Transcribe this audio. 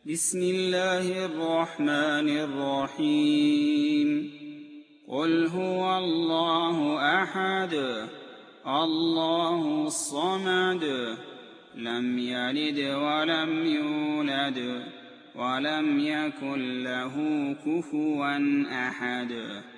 بسم الله الرحمن الرحيم قل هو الله أحد الله الصمد لم يلد ولم يولد ولم يكن له كفوا أحد